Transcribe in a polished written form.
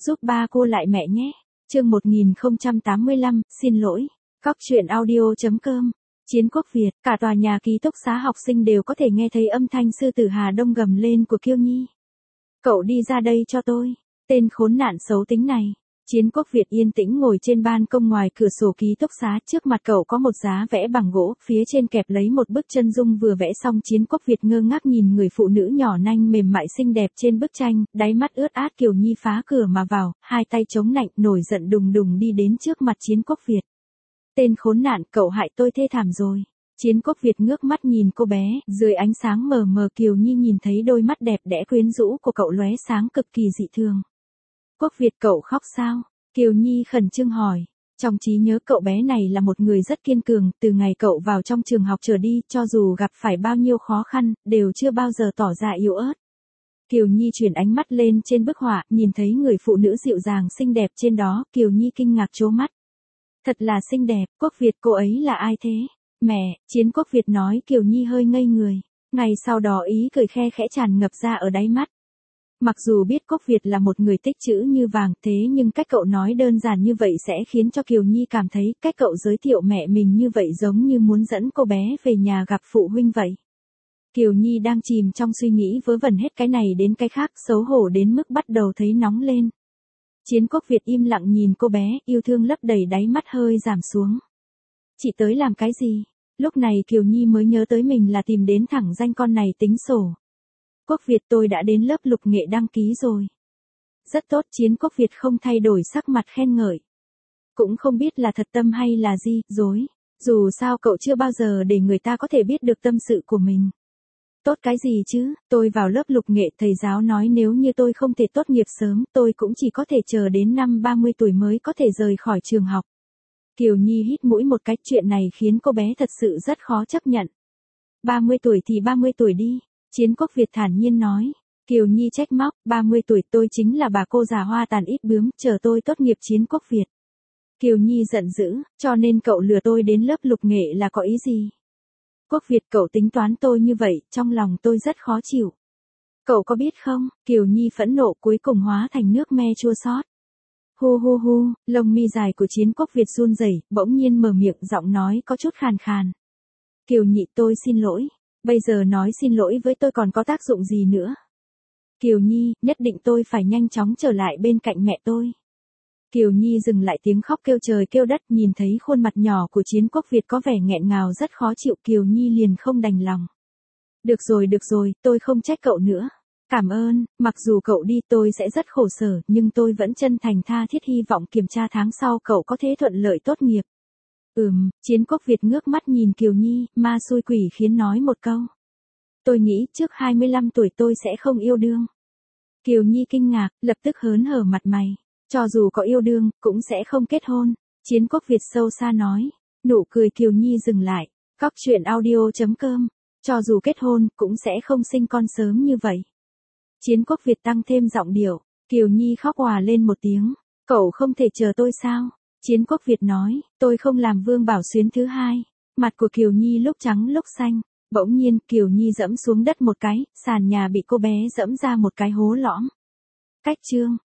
giúp ba cô lại mẹ nhé. Chương 1085, xin lỗi. Cóc truyện audio.com. Chiến quốc Việt, cả tòa nhà ký túc xá học sinh đều có thể nghe thấy âm thanh sư tử Hà Đông gầm lên của Kiêu Nhi. Cậu đi ra đây cho tôi, tên khốn nạn xấu tính này. Chiến quốc Việt yên tĩnh ngồi trên ban công ngoài cửa sổ ký túc xá, trước mặt cậu có một giá vẽ bằng gỗ, phía trên kẹp lấy một bức chân dung vừa vẽ xong. Chiến quốc Việt ngơ ngác nhìn người phụ nữ nhỏ nanh mềm mại xinh đẹp trên bức tranh, đáy mắt ướt át. Kiều Nhi phá cửa mà vào, hai tay chống nạnh, nổi giận đùng đùng đi đến trước mặt Chiến quốc Việt. Tên khốn nạn, cậu hại tôi thê thảm rồi. Chiến quốc Việt ngước mắt nhìn cô bé, dưới ánh sáng mờ mờ Kiều Nhi nhìn thấy đôi mắt đẹp đẽ quyến rũ của cậu lóe sáng cực kỳ dị thường. Quốc Việt, cậu khóc sao? Kiều Nhi khẩn trương hỏi. Trong trí nhớ cậu bé này là một người rất kiên cường, từ ngày cậu vào trong trường học trở đi, cho dù gặp phải bao nhiêu khó khăn, đều chưa bao giờ tỏ ra yếu ớt. Kiều Nhi chuyển ánh mắt lên trên bức họa, nhìn thấy người phụ nữ dịu dàng xinh đẹp trên đó, Kiều Nhi kinh ngạc trố mắt. Thật là xinh đẹp. Quốc Việt, cô ấy là ai thế? Mẹ, Chiến quốc Việt nói. Kiều Nhi hơi ngây người. Ngày sau đó ý cười khe khẽ tràn ngập ra ở đáy mắt. Mặc dù biết Quốc Việt là một người tích trữ như vàng, thế nhưng cách cậu nói đơn giản như vậy sẽ khiến cho Kiều Nhi cảm thấy cách cậu giới thiệu mẹ mình như vậy giống như muốn dẫn cô bé về nhà gặp phụ huynh vậy. Kiều Nhi đang chìm trong suy nghĩ vớ vẩn hết cái này đến cái khác, xấu hổ đến mức bắt đầu thấy nóng lên. Chiến quốc Việt im lặng nhìn cô bé, yêu thương lấp đầy đáy mắt hơi giảm xuống. Chị tới làm cái gì? Lúc này Kiều Nhi mới nhớ tới mình là tìm đến thẳng danh con này tính sổ. Quốc Việt, tôi đã đến lớp lục nghệ đăng ký rồi. Rất tốt. Chiến quốc Việt không thay đổi sắc mặt khen ngợi. Cũng không biết là thật tâm hay là gì, dối. Dù sao cậu chưa bao giờ để người ta có thể biết được tâm sự của mình. Tốt cái gì chứ, tôi vào lớp lục nghệ, thầy giáo nói nếu như tôi không thể tốt nghiệp sớm, tôi cũng chỉ có thể chờ đến năm 30 tuổi mới có thể rời khỏi trường học. Kiều Nhi hít mũi một cái, chuyện này khiến cô bé thật sự rất khó chấp nhận. 30 tuổi thì 30 tuổi đi. Chiến quốc Việt thản nhiên nói. Kiều Nhi trách móc, 30 tuổi tôi chính là bà cô già hoa tàn ít bướm, chờ tôi tốt nghiệp. Chiến quốc Việt. Kiều Nhi giận dữ, cho nên cậu lừa tôi đến lớp lục nghệ là có ý gì? Quốc Việt, cậu tính toán tôi như vậy, trong lòng tôi rất khó chịu. Cậu có biết không, Kiều Nhi phẫn nộ cuối cùng hóa thành nước me chua xót. Hu hu hu, lông mi dài của Chiến quốc Việt run rẩy, bỗng nhiên mở miệng, giọng nói có chút khàn khàn. Kiều Nhi, tôi xin lỗi. Bây giờ nói xin lỗi với tôi còn có tác dụng gì nữa? Kiều Nhi, nhất định tôi phải nhanh chóng trở lại bên cạnh mẹ tôi. Kiều Nhi dừng lại, tiếng khóc kêu trời kêu đất, nhìn thấy khuôn mặt nhỏ của Chiến quốc Việt có vẻ nghẹn ngào rất khó chịu, Kiều Nhi liền không đành lòng. Được rồi, tôi không trách cậu nữa. Cảm ơn, mặc dù cậu đi tôi sẽ rất khổ sở, nhưng tôi vẫn chân thành tha thiết hy vọng kiểm tra tháng sau cậu có thể thuận lợi tốt nghiệp. Chiến quốc Việt ngước mắt nhìn Kiều Nhi, ma xui quỷ khiến nói một câu. Tôi nghĩ trước 25 tuổi tôi sẽ không yêu đương. Kiều Nhi kinh ngạc, lập tức hớn hở mặt mày. Cho dù có yêu đương, cũng sẽ không kết hôn. Chiến quốc Việt sâu xa nói. Nụ cười Kiều Nhi dừng lại. Cóc truyện audio.com. Cho dù kết hôn, cũng sẽ không sinh con sớm như vậy. Chiến quốc Việt tăng thêm giọng điệu. Kiều Nhi khóc òa lên một tiếng. Cậu không thể chờ tôi sao? Chiến quốc Việt nói. Tôi không làm Vương Bảo Xuyến thứ hai. Mặt của Kiều Nhi lúc trắng lúc xanh. Bỗng nhiên Kiều Nhi dẫm xuống đất một cái, sàn nhà bị cô bé dẫm ra một cái hố lõm. Cách chương.